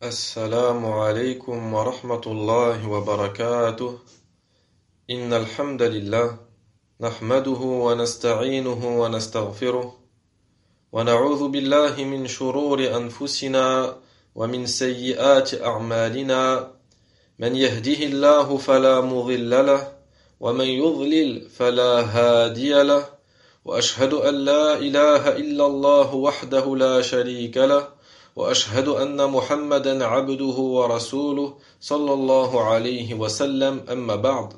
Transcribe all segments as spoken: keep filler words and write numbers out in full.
السلام عليكم ورحمة الله وبركاته. إن الحمد لله نحمده ونستعينه ونستغفره ونعوذ بالله من شرور أنفسنا ومن سيئات أعمالنا. من يهده الله فلا مضل له ومن يضلل فلا هادي له وأشهد أن لا إله إلا الله وحده لا شريك له وأشهد أن محمدا عبده ورسوله صلى الله عليه وسلم أما بعد.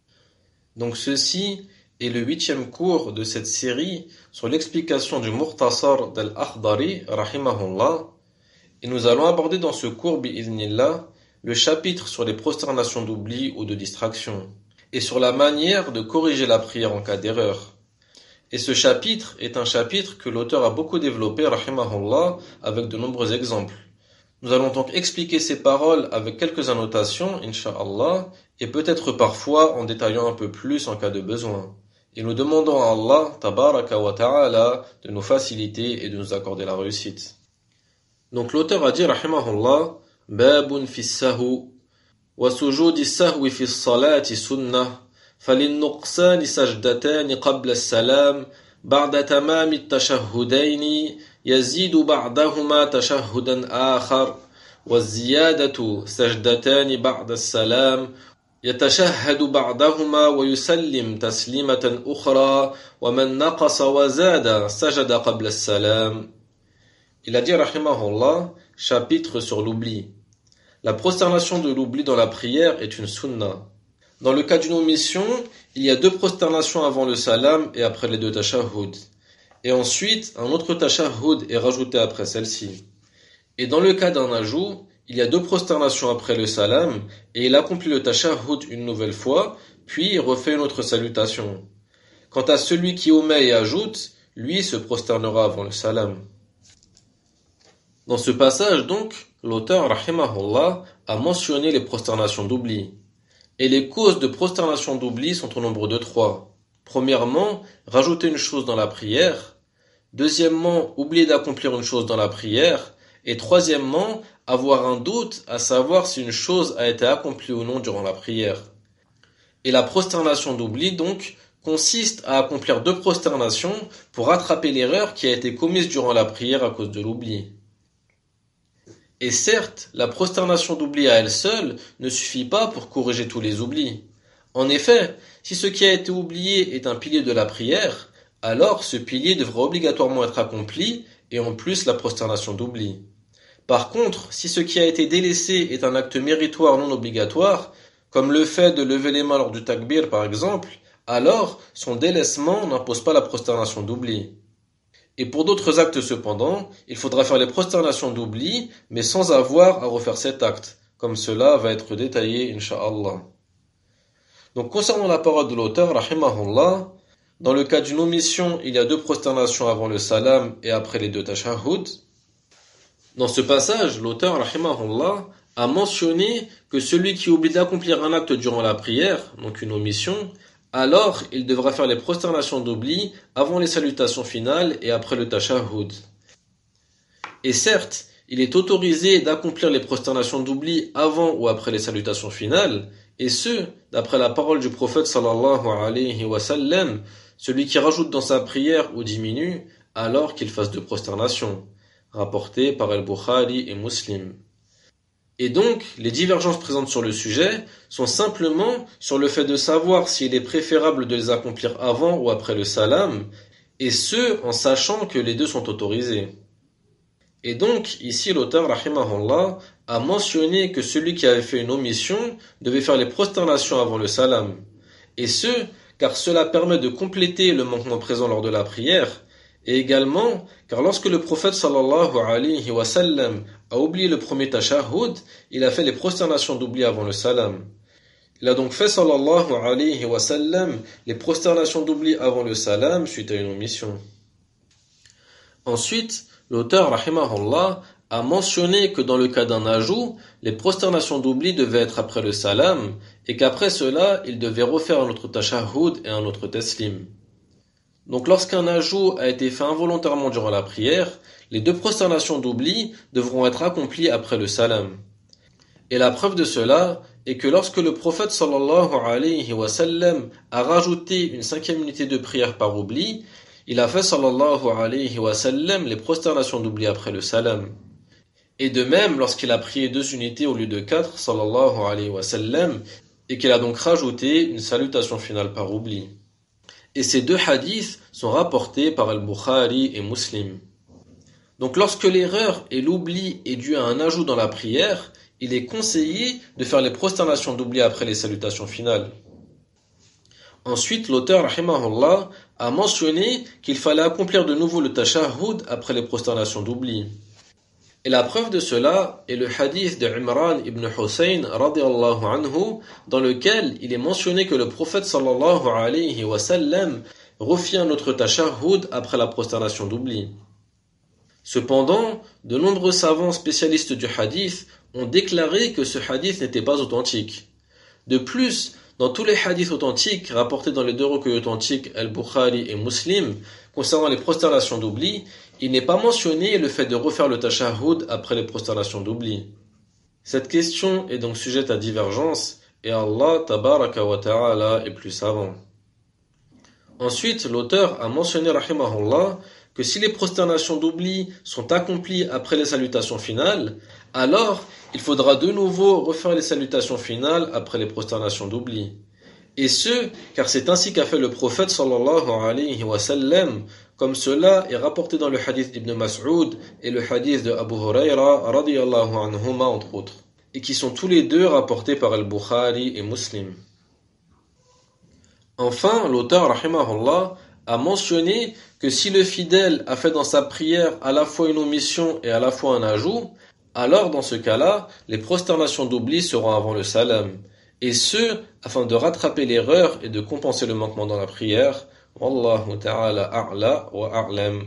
Donc ceci est le huitième cours de cette série sur l'explication du Mukhtasar d'Al-Akhdari rahimahullah, et nous allons aborder dans ce cours bi'idhnillah le chapitre sur les prosternations d'oubli ou de distraction et sur la manière de corriger la prière en cas d'erreur. Et ce chapitre est un chapitre que l'auteur a beaucoup développé, rahimahullah, avec de nombreux exemples. Nous allons donc expliquer ces paroles avec quelques annotations, incha'Allah, et peut-être parfois en détaillant un peu plus en cas de besoin. Et nous demandons à Allah, tabaraka wa ta'ala, de nous faciliter et de nous accorder la réussite. Donc l'auteur a dit, rahimahullah, Babun fi sahu, wa sujudi sahwi fi salati sunnah, فللنقصان سجدتان قبل السلام بعد تمام التشهدين يزيد بعدهما تشهدا آخر والزيادة سجدتان بعد السلام يتشهد بعدهما ويسلم تسليمة أخرى ومن نقص وزاد سجد قبل السلام. Il a dit rahimahullah, chapitre sur l'oubli. La prosternation de l'oubli dans la prière est une sunna. Dans le cas d'une omission, il y a deux prosternations avant le salam et après les deux tashahhud. Et ensuite, un autre tashahhud est rajouté après celle-ci. Et dans le cas d'un ajout, il y a deux prosternations après le salam et il accomplit le tashahhud une nouvelle fois, puis il refait une autre salutation. Quant à celui qui omet et ajoute, lui se prosternera avant le salam. Dans ce passage donc, l'auteur, rahimahullah, a mentionné les prosternations d'oubli. Et les causes de prosternation d'oubli sont au nombre de trois. Premièrement, rajouter une chose dans la prière. Deuxièmement, oublier d'accomplir une chose dans la prière. Et troisièmement, avoir un doute à savoir si une chose a été accomplie ou non durant la prière. Et la prosternation d'oubli, donc, consiste à accomplir deux prosternations pour rattraper l'erreur qui a été commise durant la prière à cause de l'oubli. Et certes, la prosternation d'oubli à elle seule ne suffit pas pour corriger tous les oublis. En effet, si ce qui a été oublié est un pilier de la prière, alors ce pilier devra obligatoirement être accompli et en plus la prosternation d'oubli. Par contre, si ce qui a été délaissé est un acte méritoire non obligatoire, comme le fait de lever les mains lors du takbir par exemple, alors son délaissement n'impose pas la prosternation d'oubli. Et pour d'autres actes cependant, il faudra faire les prosternations d'oubli, mais sans avoir à refaire cet acte, comme cela va être détaillé, incha'Allah. Donc concernant la parole de l'auteur, rahimahullah, dans le cas d'une omission, il y a deux prosternations avant le salam et après les deux tashahhud. Dans ce passage, l'auteur, rahimahullah, a mentionné que celui qui oublie d'accomplir un acte durant la prière, donc une omission, alors il devra faire les prosternations d'oubli avant les salutations finales et après le tashahhud. Et certes, il est autorisé d'accomplir les prosternations d'oubli avant ou après les salutations finales, et ce, d'après la parole du prophète sallallahu alayhi wa sallam, celui qui rajoute dans sa prière ou diminue, alors qu'il fasse deux prosternations, rapporté par Al-Bukhari et Muslim. Et donc, les divergences présentes sur le sujet sont simplement sur le fait de savoir s'il est préférable de les accomplir avant ou après le salam, et ce, en sachant que les deux sont autorisés. Et donc, ici, l'auteur, rahimahullah, a mentionné que celui qui avait fait une omission devait faire les prosternations avant le salam. Et ce, car cela permet de compléter le manquement présent lors de la prière, et également, car lorsque le prophète sallallahu alayhi wa sallam a oublié le premier tashahhud, il a fait les prosternations d'oubli avant le salam. Il a donc fait sallallahu alayhi wa sallam les prosternations d'oubli avant le salam suite à une omission. Ensuite, l'auteur rahimahullah a mentionné que dans le cas d'un ajout, les prosternations d'oubli devaient être après le salam et qu'après cela, il devait refaire un autre tashahhud et un autre taslim. Donc lorsqu'un ajout a été fait involontairement durant la prière, les deux prosternations d'oubli devront être accomplies après le salam. Et la preuve de cela est que lorsque le prophète sallallahu alayhi wa sallam a rajouté une cinquième unité de prière par oubli, il a fait sallallahu alayhi wa sallam les prosternations d'oubli après le salam. Et de même, lorsqu'il a prié deux unités au lieu de quatre, sallallahu alayhi wa sallam, et qu'il a donc rajouté une salutation finale par oubli. Et ces deux hadiths sont rapportés par Al-Bukhari et Muslim. Donc lorsque l'erreur et l'oubli est dû à un ajout dans la prière, il est conseillé de faire les prosternations d'oubli après les salutations finales. Ensuite, l'auteur, rahimahullah, a mentionné qu'il fallait accomplir de nouveau le tashahhud après les prosternations d'oubli. Et la preuve de cela est le hadith de Imran ibn Hussein radiyallahu anhu, dans lequel il est mentionné que le prophète sallallahu alayhi wa sallam refit un autre tashahhud après la prosternation d'oubli. Cependant, de nombreux savants spécialistes du hadith ont déclaré que ce hadith n'était pas authentique. De plus, dans tous les hadiths authentiques rapportés dans les deux recueils authentiques Al-Bukhari et Muslim concernant les prosternations d'oubli, il n'est pas mentionné le fait de refaire le tashahhud après les prosternations d'oubli. Cette question est donc sujette à divergence et Allah tabaraka wa ta'ala est plus savant. Ensuite, l'auteur a mentionné rahimahullah que si les prosternations d'oubli sont accomplies après les salutations finales, alors il faudra de nouveau refaire les salutations finales après les prosternations d'oubli. Et ce, car c'est ainsi qu'a fait le prophète sallallahu alayhi wa sallam, comme cela est rapporté dans le hadith d'Ibn Mas'ud et le hadith de Abu Huraira radiyallahu anhuma entre autres, et qui sont tous les deux rapportés par Al-Bukhari et Muslim. Enfin, l'auteur rahimahullah a mentionné que si le fidèle a fait dans sa prière à la fois une omission et à la fois un ajout, alors dans ce cas-là, les prosternations d'oubli seront avant le salam. Et ce, afin de rattraper l'erreur et de compenser le manquement dans la prière. Wallahu ta'ala a'la wa a'lam.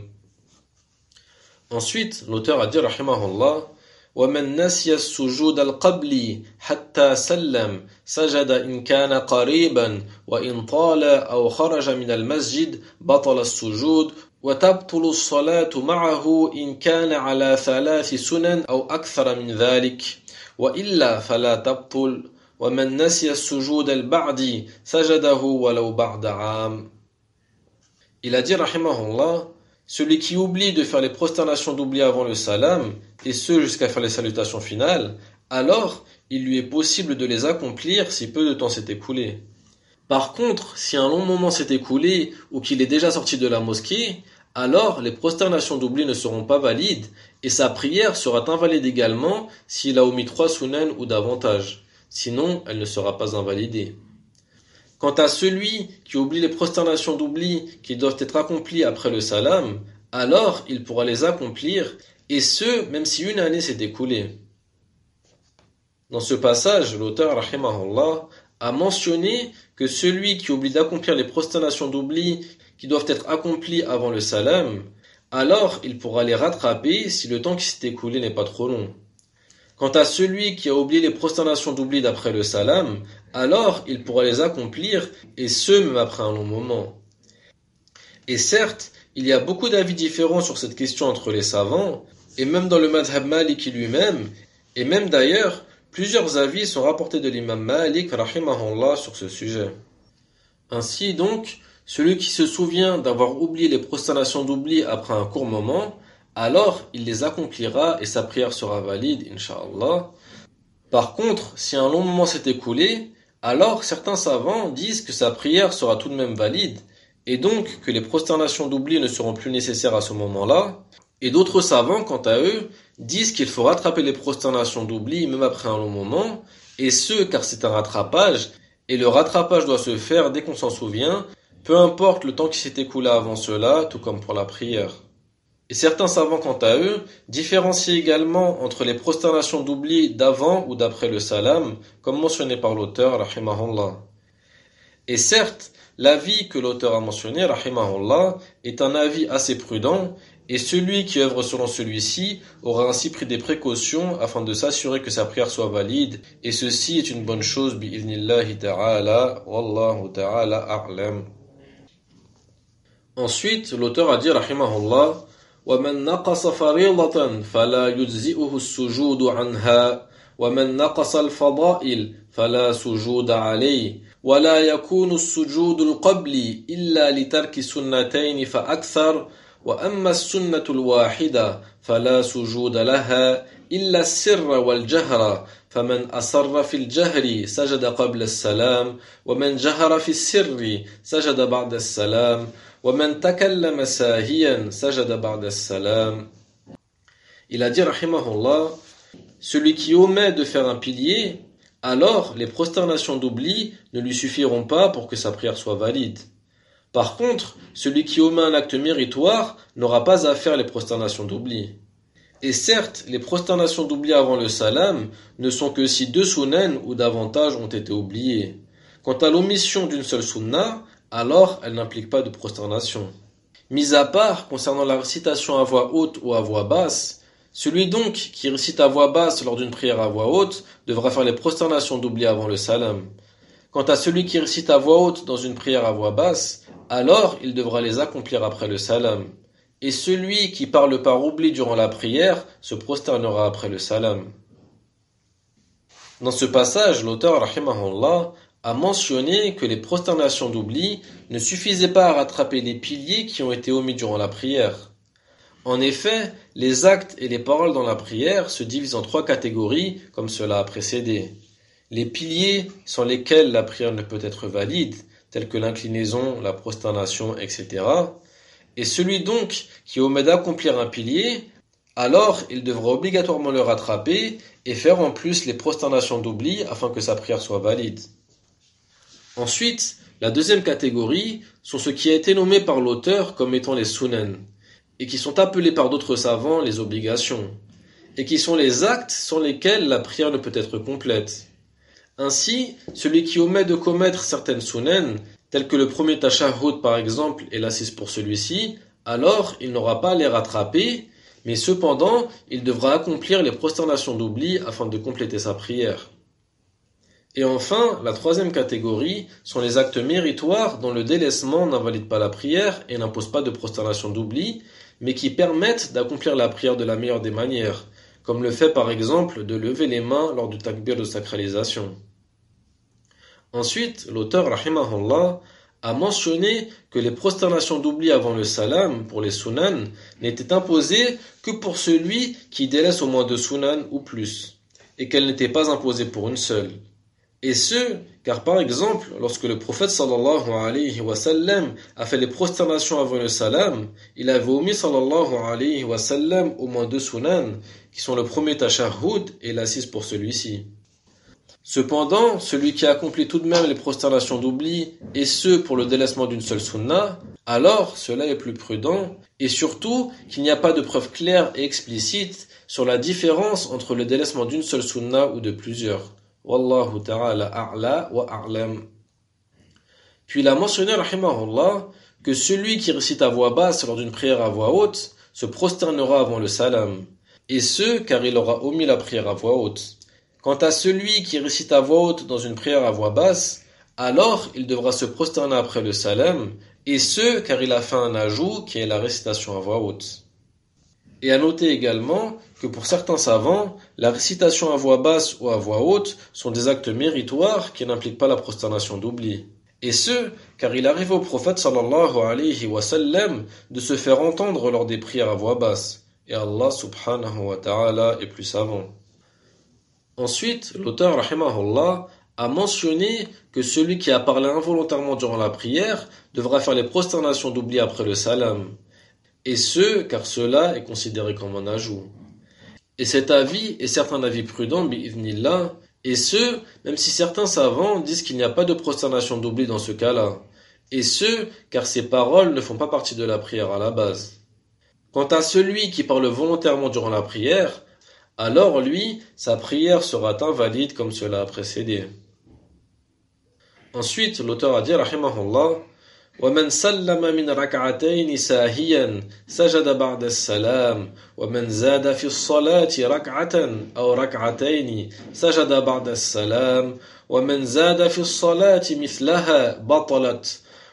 Ensuite, l'auteur a dit, rahimahullah, وَمَنْ نَسْيَ السُّجُودَ الْقَبْلِ حَتَّى سَلَّمْ سَجَدَ إِنْ كَانَ قَرِيبًا وَإِنْ طَالَ أَوْ خَرَجَ مِنَ الْمَسْجِدِ بَطَلَ السُّجُودُ وَتَبْطُلُ الصَّلَاةُ مَعَهُ إِنْ كَانَ عَلَى ثَلَاثِ سُنَنٍ أَوْ أَكْثَرَ مِنْ ذَلِكَ وَإِلَّا فَلَا تَبْطُلُ وَمَنْ نَسِيَ السُّجُودَ الْبَعْدِ سَجَدَهُ وَلَوْ بَعْدَ عَامٍ. Il a dit, rahimahullah, celui qui oublie de faire les prosternations d'oubli avant le salam, et ce jusqu'à faire les salutations finales, alors il lui est possible de les accomplir si peu de temps s'est écoulé. Par contre, si un long moment s'est écoulé ou qu'il est déjà sorti de la mosquée, alors les prosternations d'oubli ne seront pas valides et sa prière sera invalide également s'il a omis trois sunan ou davantage. Sinon, elle ne sera pas invalidée. Quant à celui qui oublie les prosternations d'oubli qui doivent être accomplies après le salam, alors il pourra les accomplir, et ce, même si une année s'est écoulée. Dans ce passage, l'auteur, rahimahullah, a mentionné que celui qui oublie d'accomplir les prosternations d'oubli qui doivent être accomplies avant le salam, alors il pourra les rattraper si le temps qui s'est écoulé n'est pas trop long. Quant à celui qui a oublié les prosternations d'oubli d'après le salam, alors il pourra les accomplir, et ce même après un long moment. Et certes, il y a beaucoup d'avis différents sur cette question entre les savants, et même dans le madhab maliki lui-même, et même d'ailleurs, plusieurs avis sont rapportés de l'imam Malik rahimahullah sur ce sujet. Ainsi donc, celui qui se souvient d'avoir oublié les prosternations d'oubli après un court moment, alors il les accomplira et sa prière sera valide, incha'Allah. Par contre, si un long moment s'est écoulé, alors certains savants disent que sa prière sera tout de même valide, et donc que les prosternations d'oubli ne seront plus nécessaires à ce moment-là, et d'autres savants, quant à eux, disent qu'il faut rattraper les prosternations d'oubli même après un long moment, et ce, car c'est un rattrapage, et le rattrapage doit se faire dès qu'on s'en souvient, peu importe le temps qui s'est écoulé avant cela, tout comme pour la prière. Et certains savants, quant à eux, différencient également entre les prosternations d'oubli d'avant ou d'après le salam, comme mentionné par l'auteur, rahimahullah. Et certes, l'avis que l'auteur a mentionné, rahimahullah, est un avis assez prudent, et celui qui œuvre selon celui-ci aura ainsi pris des précautions afin de s'assurer que sa prière soit valide, et ceci est une bonne chose, bi'idhnillahi ta'ala, wallahu ta'ala a'lam. Ensuite, l'auteur a dit, rahimahullah, وَمَنْ نَقَصَ فَرِيضَةً فَلَا يُجْزِئُهُ السُّجُودُ عَنْهَا وَمَنْ نَقَصَ الْفَضَائِلِ فَلَا سُجُودَ عَلَيْهِ وَلَا يَكُونُ السُّجُودُ الْقَبْلِ إِلَّا لِتَرْكِ سُنَّتَيْنِ فَأَكْثَرَ وَأَمَّا السُّنَّةُ الْوَاحِدَةُ فَلَا سُجُودَ لَهَا إِلَّا السِّرَّ وَالْجَهْرَ فمن أصر في الجهر سجد قبل السلام ومن جهر في السر سجد بعد السلام ومن تكلم ساهيا سجد بعد السلام. Il a dit rahimahullah, celui qui omet de faire un pilier, alors les prosternations d'oubli ne lui suffiront pas pour que sa prière soit valide. Par contre, celui qui omet un acte méritoire n'aura pas à faire les prosternations d'oubli. Et certes, les prosternations d'oubli avant le salam ne sont que si deux sunnahs ou davantage ont été oubliés. Quant à l'omission d'une seule sunna, alors elle n'implique pas de prosternation. Mis à part, concernant la récitation à voix haute ou à voix basse, celui donc qui récite à voix basse lors d'une prière à voix haute devra faire les prosternations d'oubli avant le salam. Quant à celui qui récite à voix haute dans une prière à voix basse, alors il devra les accomplir après le salam. Et celui qui parle par oubli durant la prière se prosternera après le salam. Dans ce passage, l'auteur, rahimahullah, a mentionné que les prosternations d'oubli ne suffisaient pas à rattraper les piliers qui ont été omis durant la prière. En effet, les actes et les paroles dans la prière se divisent en trois catégories, comme cela a précédé. Les piliers sans lesquels la prière ne peut être valide, tels que l'inclinaison, la prosternation, et cetera. Et celui donc qui omet d'accomplir un pilier, alors il devra obligatoirement le rattraper et faire en plus les prosternations d'oubli afin que sa prière soit valide. Ensuite, la deuxième catégorie sont ceux qui a été nommés par l'auteur comme étant les sunan, et qui sont appelés par d'autres savants les obligations, et qui sont les actes sans lesquels la prière ne peut être complète. Ainsi, celui qui omet de commettre certaines sunan, tels que le premier tashahhud par exemple et l'assise pour celui-ci, alors il n'aura pas à les rattraper, mais cependant il devra accomplir les prosternations d'oubli afin de compléter sa prière. Et enfin, la troisième catégorie sont les actes méritoires dont le délaissement n'invalide pas la prière et n'impose pas de prosternation d'oubli, mais qui permettent d'accomplir la prière de la meilleure des manières, comme le fait par exemple de lever les mains lors du takbir de sacralisation. Ensuite, l'auteur, rahimahullah, a mentionné que les prosternations d'oubli avant le salam, pour les sunan, n'étaient imposées que pour celui qui délaisse au moins deux sunan ou plus, et qu'elles n'étaient pas imposées pour une seule. Et ce, car par exemple, lorsque le prophète sallallahu alayhi wa sallam a fait les prosternations avant le salam, il avait omis sallallahu alayhi wa sallam au moins deux sunan, qui sont le premier tashahhud et l'assise pour celui-ci. Cependant, celui qui accomplit tout de même les prosternations d'oubli, et ce pour le délaissement d'une seule sunna, alors cela est plus prudent, et surtout qu'il n'y a pas de preuve claire et explicite sur la différence entre le délaissement d'une seule sunna ou de plusieurs. Wallahu ta'ala a'la wa a'lam. Puis il a mentionné, rahimahullah, que celui qui récite à voix basse lors d'une prière à voix haute se prosternera avant le salam, et ce car il aura omis la prière à voix haute. Quant à celui qui récite à voix haute dans une prière à voix basse, alors il devra se prosterner après le salam, et ce car il a fait un ajout qui est la récitation à voix haute. Et à noter également que pour certains savants, la récitation à voix basse ou à voix haute sont des actes méritoires qui n'impliquent pas la prosternation d'oubli. Et ce, car il arrive au prophète sallallahu alayhi wa sallam de se faire entendre lors des prières à voix basse. Et Allah subhanahu wa ta'ala est plus savant. Ensuite, l'auteur rahimahullah a mentionné que celui qui a parlé involontairement durant la prière devra faire les prosternations d'oubli après le salam. Et ce, car cela est considéré comme un ajout. Et cet avis est certes un avis prudent, bi'idhnillah, et ce, même si certains savants disent qu'il n'y a pas de prosternation d'oubli dans ce cas-là. Et ce, car ces paroles ne font pas partie de la prière à la base. Quant à celui qui parle volontairement durant la prière, alors lui, sa prière sera invalide comme cela a précédé. Ensuite, l'auteur a dit, rahimahullah, ومن سلم من ركعتين ساهيا سجد بعد السلام ومن زاد في الصلاة ركعة أو ركعتين سجد بعد السلام ومن زاد في الصلاة مثلها بطلت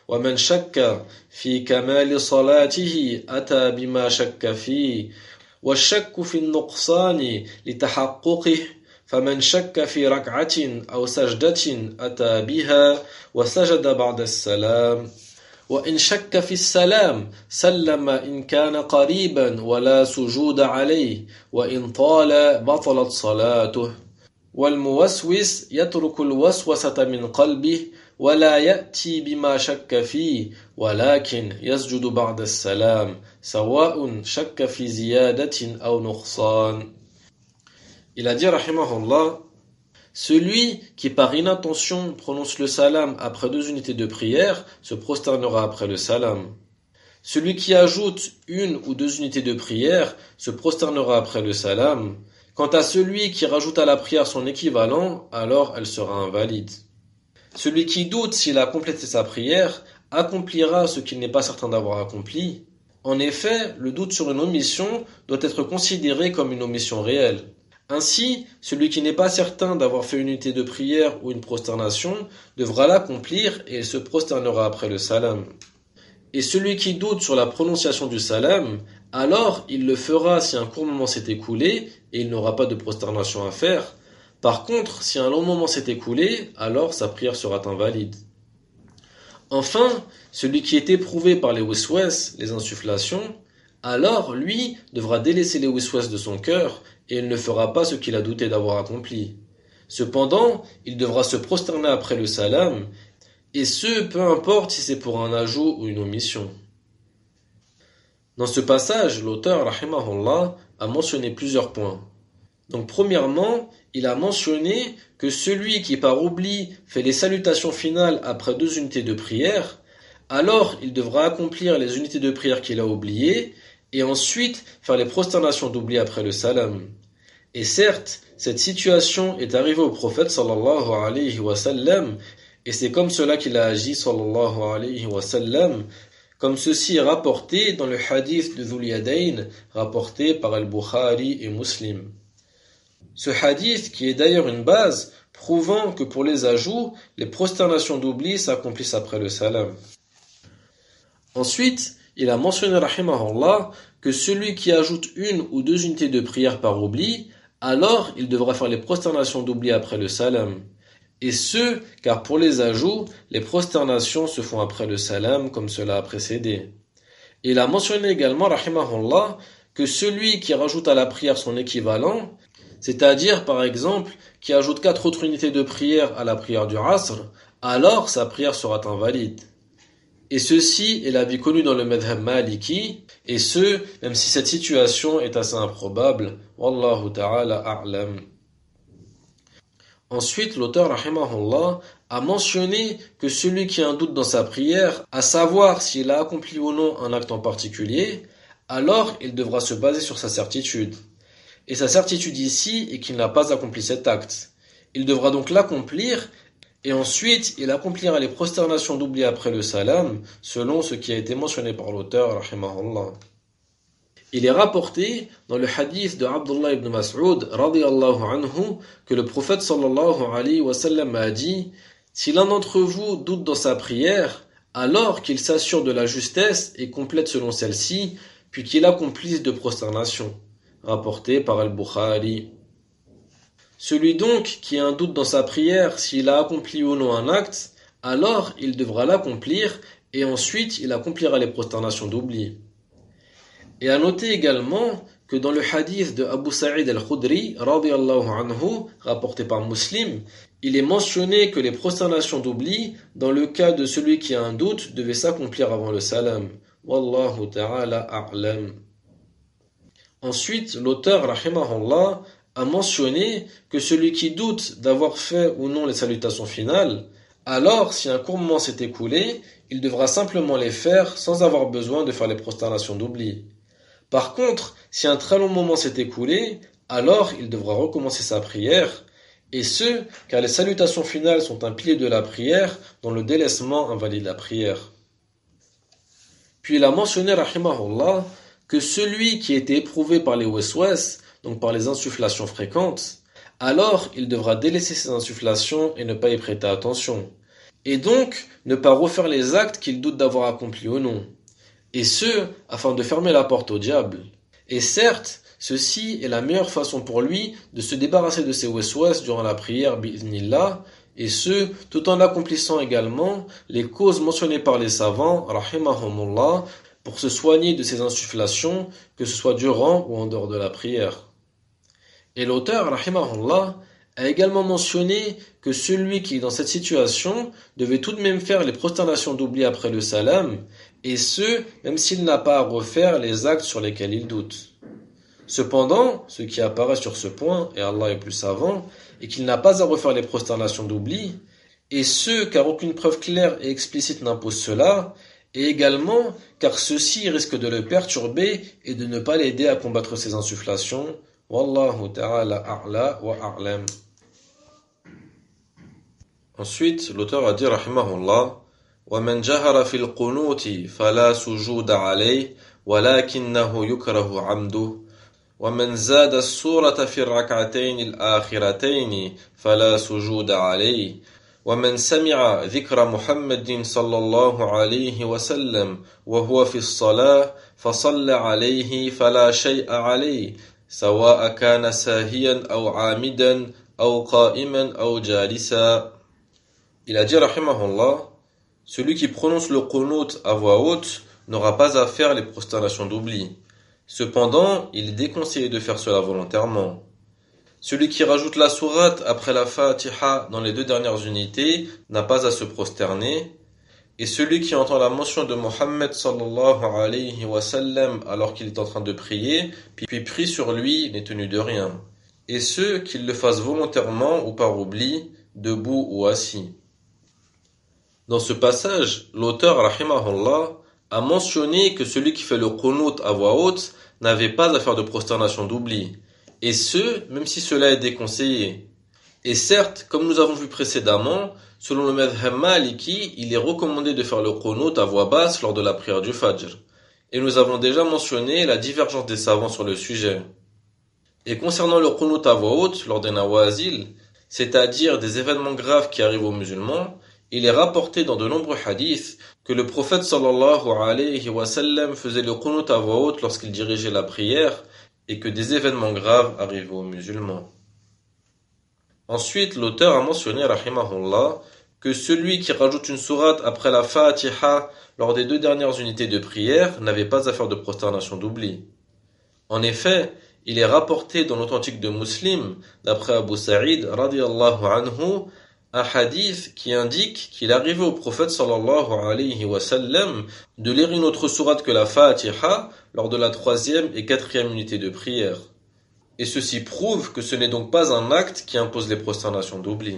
ومن شك في كمال صلاته أتى بما شك فيه والشك في النقصان لتحققه فمن شك في ركعة أو سجدة أتى بها وسجد بعد السلام وإن شك في السلام سلم إن كان قريبا ولا سجود عليه وإن طال بطلت صلاته والموسوس يترك الوسوسة من قلبه ولا يأتي بما شك فيه ولكن يسجد بعد السلام سواء شك في زيادة أو نقصان. Il a dit rahimahullah, celui qui par inattention prononce le salam après deux unités de prière se prosternera après le salam. Celui qui ajoute une ou deux unités de prière se prosternera après le salam. Quant à celui qui rajoute à la prière son équivalent, alors elle sera invalide. Celui qui doute s'il a complété sa prière accomplira ce qu'il n'est pas certain d'avoir accompli. En effet, le doute sur une omission doit être considéré comme une omission réelle. Ainsi, celui qui n'est pas certain d'avoir fait une unité de prière ou une prosternation devra l'accomplir et il se prosternera après le salam. Et celui qui doute sur la prononciation du salam, alors il le fera si un court moment s'est écoulé et il n'aura pas de prosternation à faire. Par contre, si un long moment s'est écoulé, alors sa prière sera invalide. Enfin, celui qui est éprouvé par les wiswas, les insufflations, alors lui devra délaisser les wiswas de son cœur et il ne fera pas ce qu'il a douté d'avoir accompli. Cependant, il devra se prosterner après le salam, et ce, peu importe si c'est pour un ajout ou une omission. Dans ce passage, l'auteur, rahimahullah, a mentionné plusieurs points. Donc, premièrement, il a mentionné que celui qui par oubli fait les salutations finales après deux unités de prière, alors il devra accomplir les unités de prière qu'il a oubliées, et ensuite faire les prosternations d'oubli après le salam. Et certes, cette situation est arrivée au prophète sallallahu alayhi wa sallam, et c'est comme cela qu'il a agi sallallahu alayhi wa sallam, comme ceci est rapporté dans le hadith de Dhul Yadayn, rapporté par Al-Bukhari et Muslim. Ce hadith, qui est d'ailleurs une base, prouvant que pour les ajouts, les prosternations d'oubli s'accomplissent après le salam. Ensuite, il a mentionné rahimahullah que celui qui ajoute une ou deux unités de prière par oubli, alors il devra faire les prosternations d'oubli après le salam. Et ce, car pour les ajouts, les prosternations se font après le salam comme cela a précédé. Il a mentionné également rahimahullah que celui qui rajoute à la prière son équivalent, c'est-à-dire par exemple qui ajoute quatre autres unités de prière à la prière du Asr, alors sa prière sera invalide. Et ceci est l'avis connu dans le madhab maliki, et ce, même si cette situation est assez improbable. Wallahu ta'ala a'lam. Ensuite, l'auteur, rahimahullah, a mentionné que celui qui a un doute dans sa prière, à savoir s'il a accompli ou non un acte en particulier, alors il devra se baser sur sa certitude. Et sa certitude ici est qu'il n'a pas accompli cet acte. Il devra donc l'accomplir, et ensuite il accomplira les prosternations d'oubli après le salam, selon ce qui a été mentionné par l'auteur, rahimahullah. Il est rapporté dans le hadith de Abdullah ibn Mas'ud radiyallahu anhu que le prophète sallallahu alayhi wa sallam a dit: si l'un d'entre vous doute dans sa prière, alors qu'il s'assure de la justesse et complète selon celle-ci, puis qu'il accomplisse de prosternation. Rapporté par Al-Bukhari. Celui donc qui a un doute dans sa prière s'il a accompli ou non un acte, alors il devra l'accomplir et ensuite il accomplira les prosternations d'oubli. Et à noter également que dans le hadith de Abu Sa'id al-Khudri radiyallahu anhu, rapporté par Muslim, il est mentionné que les prosternations d'oubli, dans le cas de celui qui a un doute, devaient s'accomplir avant le salam. Wallahu ta'ala a'lam. Ensuite, l'auteur, rahimahullah, a mentionné que celui qui doute d'avoir fait ou non les salutations finales, alors si un court moment s'est écoulé, il devra simplement les faire sans avoir besoin de faire les prosternations d'oubli. Par contre, si un très long moment s'est écoulé, alors il devra recommencer sa prière, et ce, car les salutations finales sont un pilier de la prière dont le délaissement invalide la prière. Puis il a mentionné, rahimahullah, que celui qui était éprouvé par les waswas, donc par les insufflations fréquentes, alors il devra délaisser ces insufflations et ne pas y prêter attention. et donc ne pas refaire les actes qu'il doute d'avoir accomplis ou non, et ce, afin de fermer la porte au diable. Et certes, ceci est la meilleure façon pour lui de se débarrasser de ses waswas durant la prière, bi'idhnillah, et ce, tout en accomplissant également les causes mentionnées par les savants, rahimahumullah, pour se soigner de ces insufflations, que ce soit durant ou en dehors de la prière. Et l'auteur, rahimahullah, a également mentionné que celui qui est dans cette situation devait tout de même faire les prosternations d'oubli après le salam, et ce, même s'il n'a pas à refaire les actes sur lesquels il doute. Cependant, ce qui apparaît sur ce point, et Allah est plus savant, est qu'il n'a pas à refaire les prosternations d'oubli, et ce, car aucune preuve claire et explicite n'impose cela, et également, car ceci risque de le perturber et de ne pas l'aider à combattre ses insufflations. Wallahu ta'ala a'la wa a'lam. Ensuite, l'auteur a dit, rahimahullah, وَمَنْ جَهَرَ فِي الْقُنُوتِ فَلَا سُجُودَ عَلَيْهِ وَلَكِنَّهُ يُكْرَهُ عَمْدُهُ ومن زاد السورة في الركعتين الآخرتين فلا سجود عليه ومن سمع ذكر محمد صلى الله عليه وسلم وهو في الصلاة فصلى عليه فلا شيء عليه سواء كان ساهيا أو عامدا أو قائما أو جالسا. Il a dit rahimahullah, celui qui prononce le qunut à voix haute n'aura pas à faire les prosternations d'oubli. Cependant, il est déconseillé de faire cela volontairement. Celui qui rajoute la sourate après la Fatiha dans les deux dernières unités n'a pas à se prosterner. Et celui qui entend la mention de Mohammed sallallahu alayhi wa sallam alors qu'il est en train de prier, puis prie sur lui, n'est tenu de rien. Et ceux qui le fassent volontairement ou par oubli, debout ou assis. Dans ce passage, l'auteur, rahimahullah, a mentionné que celui qui fait le qunut à voix haute n'avait pas à faire de prosternation d'oubli, et ce, même si cela est déconseillé. Et certes, comme nous avons vu précédemment, selon le madhhab maliki, il est recommandé de faire le qunut à voix basse lors de la prière du fajr. Et nous avons déjà mentionné la divergence des savants sur le sujet. Et concernant le qunut à voix haute lors des nawazil, c'est-à-dire des événements graves qui arrivent aux musulmans, il est rapporté dans de nombreux hadiths que le prophète sallallahu alayhi wa sallam faisait le qunut à voix haute lorsqu'il dirigeait la prière et que des événements graves arrivaient aux musulmans. Ensuite, l'auteur a mentionné, rahimahullah, que celui qui rajoute une sourate après la Fatiha lors des deux dernières unités de prière n'avait pas à faire de prosternation d'oubli. En effet, il est rapporté dans l'authentique de Muslim, d'après Abu Sa'id radiyallahu anhu, un hadith qui indique qu'il arrivait au prophète sallallahu alayhi wa sallam de lire une autre sourate que la Fatiha lors de la troisième et quatrième unité de prière. Et ceci prouve que ce n'est donc pas un acte qui impose les prosternations d'oubli.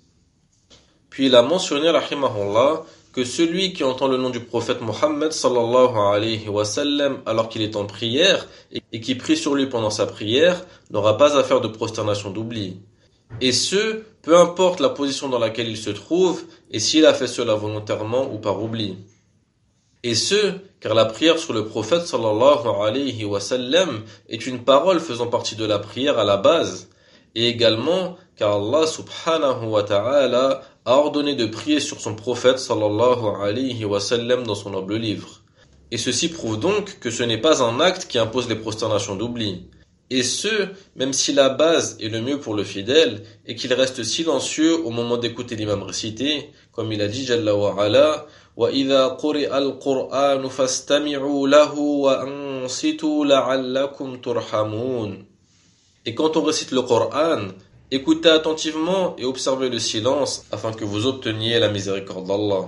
Puis il a mentionné, rahimahullah, que celui qui entend le nom du prophète Mohammed sallallahu alayhi wa sallam alors qu'il est en prière et qui prie sur lui pendant sa prière n'aura pas à faire de prosternation d'oubli. Et ce, peu importe la position dans laquelle il se trouve et s'il a fait cela volontairement ou par oubli. Et ce, car la prière sur le prophète sallallahu alayhi wa sallam est une parole faisant partie de la prière à la base, et également car Allah subhanahu wa ta'ala a ordonné de prier sur son prophète sallallahu alayhi wa sallam dans son noble livre. Et ceci prouve donc que ce n'est pas un acte qui impose les prosternations d'oubli. Et ce, même si la base est le mieux pour le fidèle, et qu'il reste silencieux au moment d'écouter l'imam réciter, comme il a dit Jalla wa ala, وَإِذَا قُرِئَ الْقُرْآنُ فَاسْتَمِعُوا لَهُ وَأَنصِتُوا لَعَلَّكُمْ تُرْحَمُونَ. Et quand on récite le Coran, écoutez attentivement et observez le silence afin que vous obteniez la miséricorde d'Allah.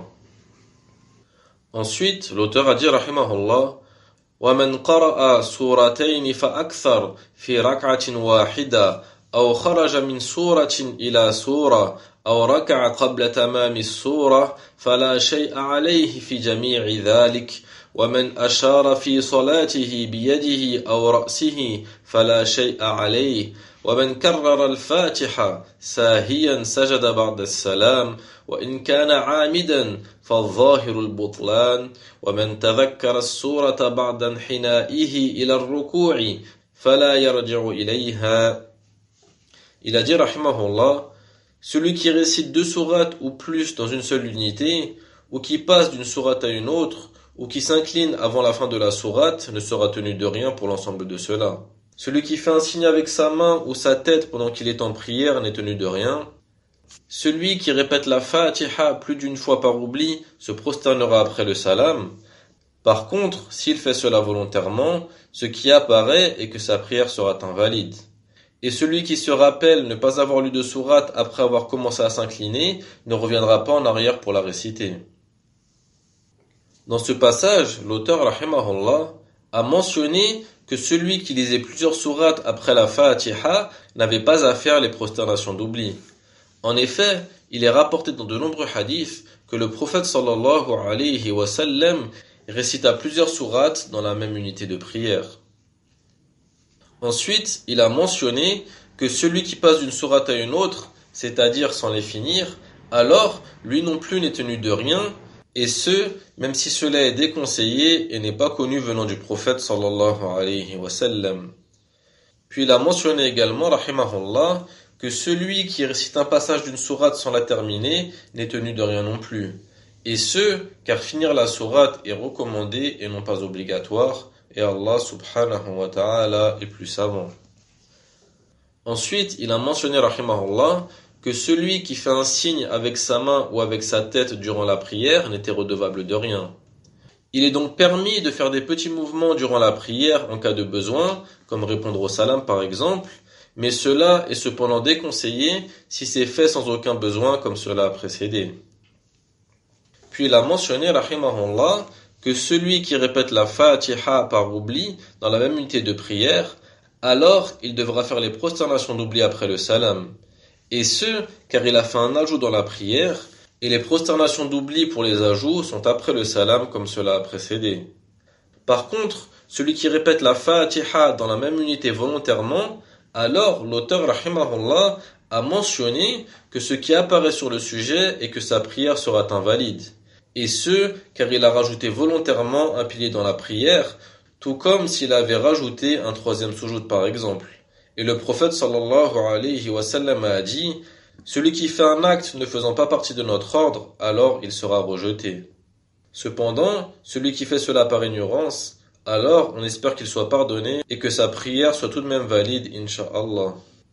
Ensuite, l'auteur a dit rahimahullah, ومن قرأ سورتين فأكثر في ركعة واحدة أو خرج من سورة إلى سورة أو ركع قبل تمام السورة فلا شيء عليه في جميع ذلك ومن أشار في صلاته بيده أو رأسه فلا شيء عليه ومن كرر الفاتحة ساهيا سجد بعد السلام وإن كان عامدا فالظاهر البطلان ومن تذكر السورة بعد انحنائه إلى الركوع فلا يرجع إليها. Il a dit rahimahullah, Celui qui récite deux sourates ou plus dans une seule unité, ou qui passe d'une sourate à une autre, ou qui s'incline avant la fin de la sourate, ne sera tenu de rien pour l'ensemble de cela. Celui qui fait un signe avec sa main ou sa tête pendant qu'il est en prière n'est tenu de rien. Celui qui répète la Fatiha plus d'une fois par oubli se prosternera après le salam. Par contre, s'il fait cela volontairement, ce qui apparaît est que sa prière sera invalide. Et celui qui se rappelle ne pas avoir lu de sourate après avoir commencé à s'incliner ne reviendra pas en arrière pour la réciter. Dans ce passage, l'auteur rahimahullah a mentionné que celui qui lisait plusieurs sourates après la Fatiha n'avait pas à faire les prosternations d'oubli. En effet, il est rapporté dans de nombreux hadiths que le prophète sallallahu alayhi wa sallam récita plusieurs sourates dans la même unité de prière. Ensuite, il a mentionné que celui qui passe d'une sourate à une autre, c'est-à-dire sans les finir, alors lui non plus n'est tenu de rien, et ce, même si cela est déconseillé et n'est pas connu venant du prophète sallallahu alayhi wa sallam. Puis il a mentionné également, rahimahullah, que celui qui récite un passage d'une sourate sans la terminer n'est tenu de rien non plus. Et ce, car finir la sourate est recommandé et non pas obligatoire, et Allah subhanahu wa ta'ala est plus savant. Ensuite, il a mentionné, rahimahullah, que celui qui fait un signe avec sa main ou avec sa tête durant la prière n'était redevable de rien. Il est donc permis de faire des petits mouvements durant la prière en cas de besoin, comme répondre au salam par exemple, mais cela est cependant déconseillé si c'est fait sans aucun besoin comme cela a précédé. Puis il a mentionné, rahimahullah, que celui qui répète la Fatiha par oubli dans la même unité de prière, alors il devra faire les prosternations d'oubli après le salam. Et ce, car il a fait un ajout dans la prière, et les prosternations d'oubli pour les ajouts sont après le salam comme cela a précédé. Par contre, celui qui répète la Fatiha dans la même unité volontairement, alors l'auteur rahimahullah a mentionné que ce qui apparaît sur le sujet est que sa prière sera invalide. Et ce, car il a rajouté volontairement un pilier dans la prière, tout comme s'il avait rajouté un troisième soujoud par exemple. Et le prophète sallallahu alayhi wa sallam a dit, celui qui fait un acte ne faisant pas partie de notre ordre, alors il sera rejeté. Cependant, celui qui fait cela par ignorance, alors on espère qu'il soit pardonné et que sa prière soit tout de même valide, insha'Allah.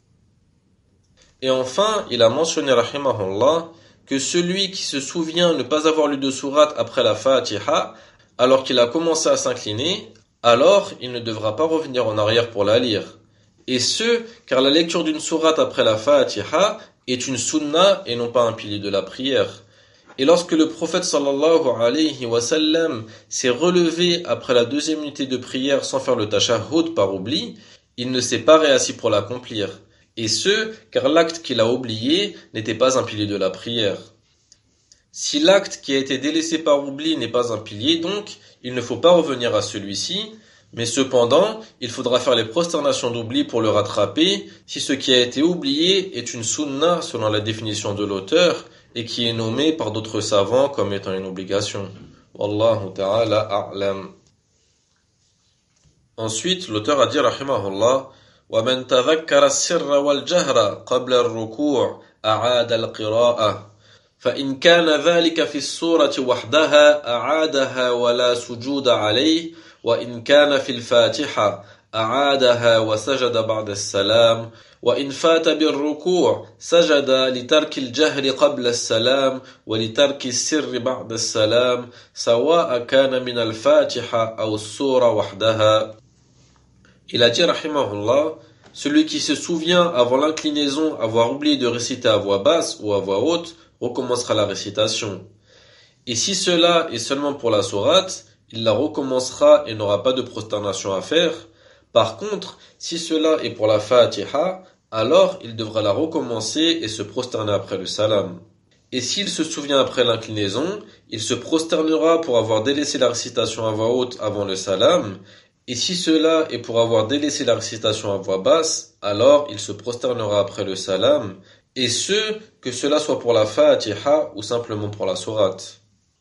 Et enfin, il a mentionné, rahimahullah, que celui qui se souvient ne pas avoir lu de sourate après la Fatiha, alors qu'il a commencé à s'incliner, alors il ne devra pas revenir en arrière pour la lire. Et ce, car la lecture d'une sourate après la Fatiha est une sunna et non pas un pilier de la prière. Et lorsque le prophète sallallahu alayhi wa sallam s'est relevé après la deuxième unité de prière sans faire le tashahhud par oubli, il ne s'est pas réassis pour l'accomplir. Et ce, car l'acte qu'il a oublié n'était pas un pilier de la prière. Si l'acte qui a été délaissé par oubli n'est pas un pilier, donc, il ne faut pas revenir à celui-ci, mais cependant, il faudra faire les prosternations d'oubli pour le rattraper, si ce qui a été oublié est une sunna selon la définition de l'auteur, et qui est nommée par d'autres savants comme étant une obligation. Wallahu ta'ala a'lam. Ensuite, l'auteur a dit, rahimahullah, وَمَنْ تَذَكَّرَ السِّرَّ وَالْجَهْرَ قَبْلَ الرُّكُوعِ أَعَادَ الْقِرَاءَةَ فإن كان ذلك في السورة وحدها أعادها ولا سجود عليه وإن كان في الفاتحة أعادها وسجد بعد السلام وإن فات بالركوع سجد لترك الجهر قبل السلام ولترك السر بعد السلام سواء كان من الفاتحة أو السورة وحدها. Il a dit rahimahullah, celui qui se souvient avant l'inclinaison avoir oublié de réciter à voix basse ou à voix haute recommencera la récitation. Et si cela est seulement pour la sourate, il la recommencera et n'aura pas de prosternation à faire. Par contre, si cela est pour la Fatiha, alors il devra la recommencer et se prosterner après le salam. Et s'il se souvient après l'inclinaison, il se prosternera pour avoir délaissé la récitation à voix haute avant le salam. Et si cela est pour avoir délaissé la récitation à voix basse, alors il se prosternera après le salam, et ce, que cela soit pour la Fatiha ou simplement pour la sourate.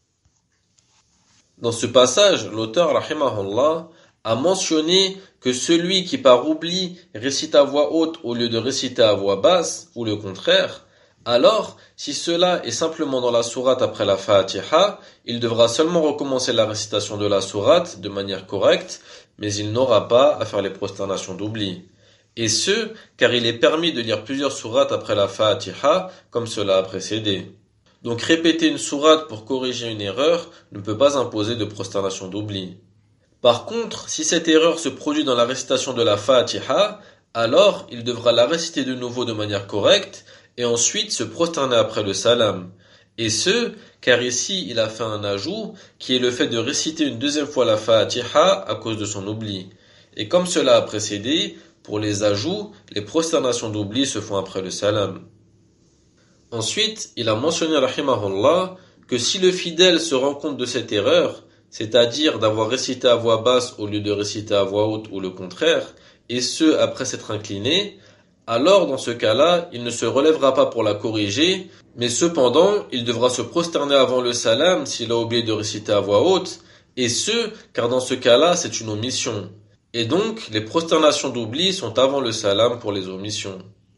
Dans ce passage, l'auteur, rahimahullah, a mentionné que celui qui par oubli récite à voix haute au lieu de réciter à voix basse, ou le contraire, Alors, si cela est simplement dans la sourate après la Fatiha, il devra seulement recommencer la récitation de la sourate de manière correcte, mais il n'aura pas à faire les prosternations d'oubli. Et ce, car il est permis de lire plusieurs sourates après la Fatiha, comme cela a précédé. Donc répéter une sourate pour corriger une erreur ne peut pas imposer de prosternation d'oubli. Par contre, si cette erreur se produit dans la récitation de la Fatiha, alors il devra la réciter de nouveau de manière correcte, et ensuite se prosterner après le salam. Et ce, car ici il a fait un ajout, qui est le fait de réciter une deuxième fois la Fatiha à cause de son oubli. Et comme cela a précédé, pour les ajouts, les prosternations d'oubli se font après le salam. Ensuite, il a mentionné, rahimahullah, que si le fidèle se rend compte de cette erreur, c'est-à-dire d'avoir récité à voix basse au lieu de réciter à voix haute ou le contraire, et ce après s'être incliné, alors dans ce cas-là, il ne se relèvera pas pour la corriger, mais cependant, il devra se prosterner avant le salam s'il a oublié de réciter à voix haute, et ce, car dans ce cas-là, c'est une omission. Et donc, les prosternations d'oubli sont avant le salam pour les omissions.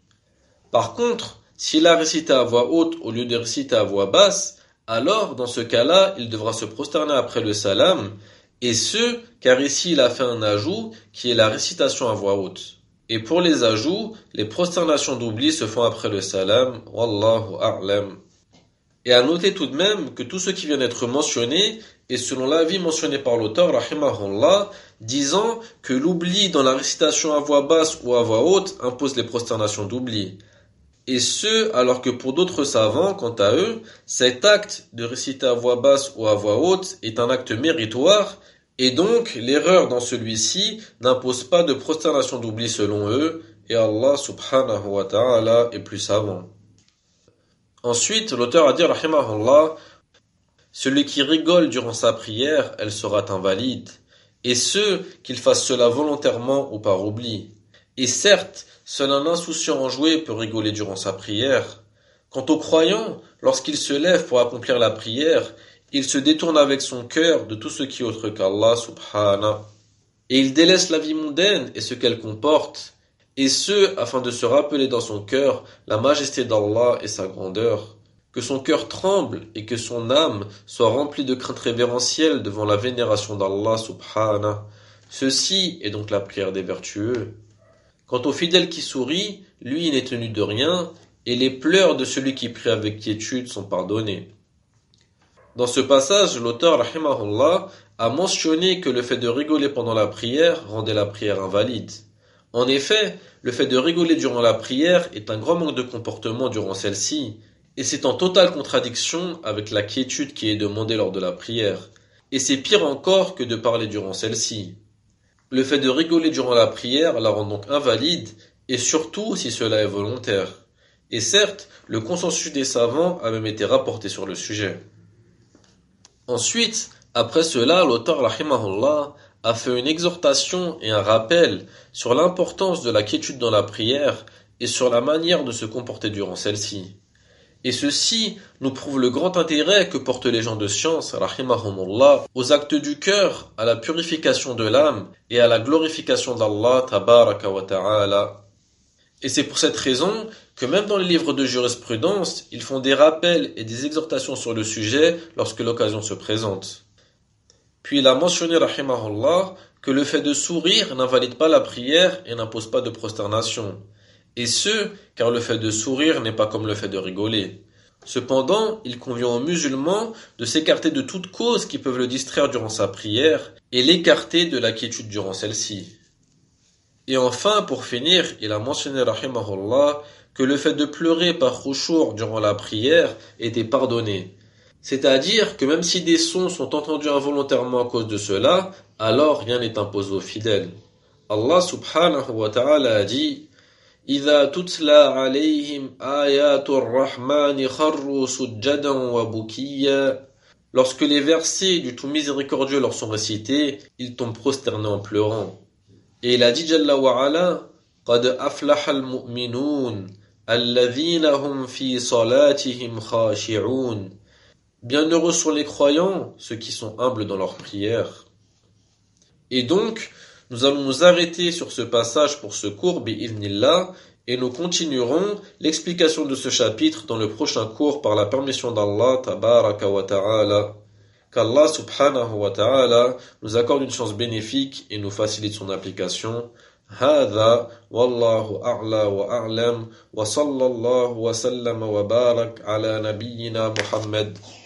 Par contre, s'il a récité à voix haute au lieu de réciter à voix basse, alors, dans ce cas-là, il devra se prosterner après le salam, et ce, car ici il a fait un ajout qui est la récitation à voix haute. Et pour les ajouts, les prosternations d'oubli se font après le salam, wallahu a'lam. Et à noter tout de même que tout ce qui vient d'être mentionné est selon l'avis mentionné par l'auteur, rahimahullah, disant que l'oubli dans la récitation à voix basse ou à voix haute impose les prosternations d'oubli. Et ce, alors que pour d'autres savants, quant à eux, cet acte de réciter à voix basse ou à voix haute est un acte méritoire, et donc l'erreur dans celui-ci n'impose pas de prosternation d'oubli selon eux, et Allah subhanahu wa ta'ala est plus savant. Ensuite, l'auteur a dit, rahimahullah, celui qui rigole durant sa prière, elle sera invalide, et ce, qu'il fasse cela volontairement ou par oubli. Et certes, seul un insouciant enjoué peut rigoler durant sa prière. Quant au croyant, lorsqu'il se lève pour accomplir la prière, il se détourne avec son cœur de tout ce qui est autre qu'Allah subhanahu. Et il délaisse la vie mondaine et ce qu'elle comporte, et ce, afin de se rappeler dans son cœur la majesté d'Allah et sa grandeur. Que son cœur tremble et que son âme soit remplie de crainte révérentielle devant la vénération d'Allah subhanahu. Ceci est donc la prière des vertueux. Quant au fidèle qui sourit, lui il n'est tenu de rien, et les pleurs de celui qui prie avec quiétude sont pardonnés. Dans ce passage, l'auteur, rahimahullah, a mentionné que le fait de rigoler pendant la prière rendait la prière invalide. En effet, le fait de rigoler durant la prière est un grand manque de comportement durant celle-ci, et c'est en totale contradiction avec la quiétude qui est demandée lors de la prière. Et c'est pire encore que de parler durant celle-ci. Le fait de rigoler durant la prière la rend donc invalide, et surtout si cela est volontaire. Et certes, le consensus des savants a même été rapporté sur le sujet. Ensuite, après cela, l'auteur rahimahullah a fait une exhortation et un rappel sur l'importance de la quiétude dans la prière et sur la manière de se comporter durant celle-ci. Et ceci nous prouve le grand intérêt que portent les gens de science, rahimahumullah, aux actes du cœur, à la purification de l'âme et à la glorification d'Allah, tabaraka wa ta'ala. Et c'est pour cette raison que même dans les livres de jurisprudence, ils font des rappels et des exhortations sur le sujet lorsque l'occasion se présente. Puis il a mentionné, rahimahullah, que le fait de sourire n'invalide pas la prière et n'impose pas de prosternation. Et ce, car le fait de sourire n'est pas comme le fait de rigoler. Cependant, il convient aux musulmans de s'écarter de toute cause qui peuvent le distraire durant sa prière et l'écarter de la quiétude durant celle-ci. Et enfin, pour finir, il a mentionné, rahimahullah, que le fait de pleurer par khushu' durant la prière était pardonné. C'est-à-dire que même si des sons sont entendus involontairement à cause de cela, alors rien n'est imposé aux fidèles. Allah subhanahu wa ta'ala a dit إذا تتلى عليهم آيات الرحمن خروا سجدا وبكيا. Lorsque les versets du tout miséricordieux leur sont récités, ils tombent prosternés en pleurant. Et il a dit Jalla wa ala قد أفلح المؤمنون الذين هم في صلاتهم خاشعون. Bienheureux sont les croyants, ceux qui sont humbles dans leur prière. Et donc, nous allons nous arrêter sur ce passage pour ce cours, bi'idhnillah, Et nous continuerons l'explication de ce chapitre dans le prochain cours par la permission d'Allah tabaraka wa ta'ala. Qu'Allah subhanahu wa ta'ala nous accorde une chance bénéfique et nous facilite son application. هذا والله أعلى وأعلم وصلى الله وسلم وبارك على نبينا محمد